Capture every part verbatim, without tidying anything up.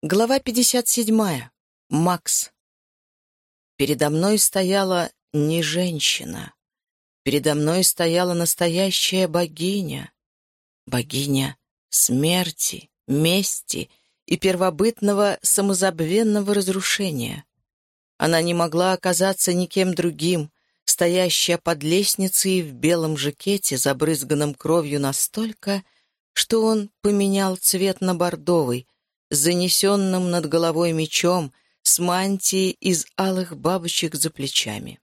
Глава пятьдесят седьмая. Макс. Передо мной стояла не женщина. Передо мной стояла настоящая богиня. Богиня смерти, мести и первобытного самозабвенного разрушения. Она не могла оказаться никем другим, стоящая под лестницей в белом жакете, забрызганном кровью настолько, что он поменял цвет на бордовый, с занесенным над головой мечом, с мантией из алых бабочек за плечами.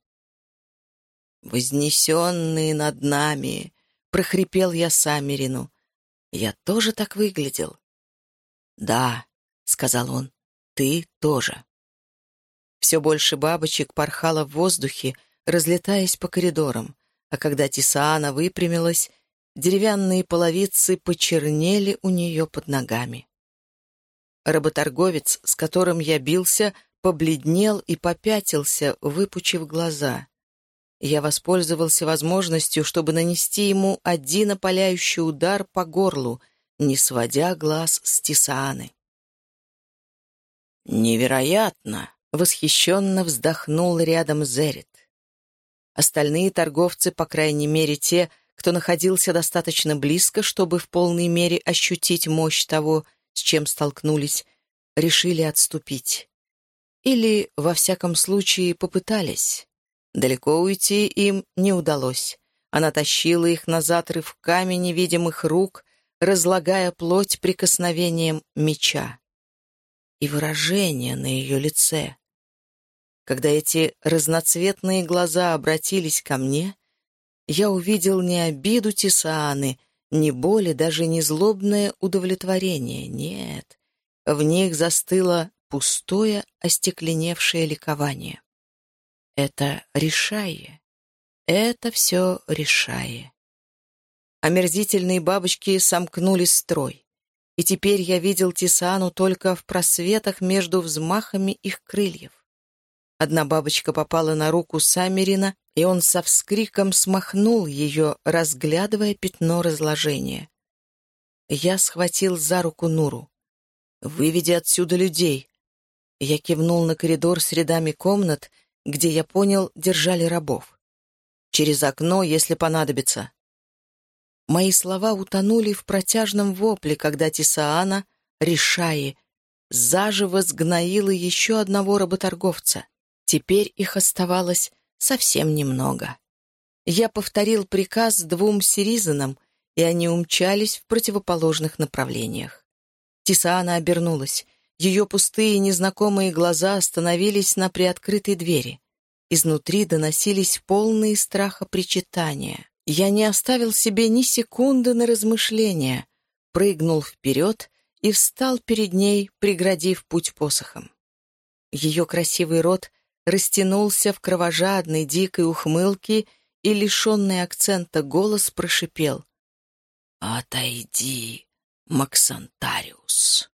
«Вознесенные над нами!» — прохрипел я Саммерину. «Я тоже так выглядел?» «Да», — сказал он, — «ты тоже». Все больше бабочек порхало в воздухе, разлетаясь по коридорам, а когда Тисаана выпрямилась, деревянные половицы почернели у нее под ногами. Работорговец, с которым я бился, побледнел и попятился, выпучив глаза. Я воспользовался возможностью, чтобы нанести ему один опаляющий удар по горлу, не сводя глаз с Тисааны. «Невероятно!» — восхищенно вздохнул рядом Зерет. Остальные торговцы, по крайней мере те, кто находился достаточно близко, чтобы в полной мере ощутить мощь того, с чем столкнулись, решили отступить. Или, во всяком случае, попытались. Далеко уйти им не удалось. Она тащила их назад рывками невидимых рук, разлагая плоть прикосновением меча. И выражение на ее лице. Когда эти разноцветные глаза обратились ко мне, я увидел не обиду Тисааны, ни боли, даже не злобное удовлетворение. Нет, в них застыло пустое, остекленевшее ликование. Это решае. Это все решае. Омерзительные бабочки сомкнули строй, и теперь я видел Тисаану только в просветах между взмахами их крыльев. Одна бабочка попала на руку Саммерина, и он со вскриком смахнул ее, разглядывая пятно разложения. Я схватил за руку Нуру. «Выведи отсюда людей!» Я кивнул на коридор с рядами комнат, где, я понял, держали рабов. «Через окно, если понадобится». Мои слова утонули в протяжном вопле, когда Тисаана, решая, заживо сгноила еще одного работорговца. Теперь их оставалось совсем немного. Я повторил приказ двум сиризанам, и они умчались в противоположных направлениях. Тисаана обернулась. Ее пустые незнакомые глаза остановились на приоткрытой двери. Изнутри доносились полные страха причитания. Я не оставил себе ни секунды на размышления, прыгнул вперед и встал перед ней, преградив путь посохом. Ее красивый рот растянулся в кровожадной дикой ухмылке, и лишенный акцента голос прошипел: «Отойди, Максантариус».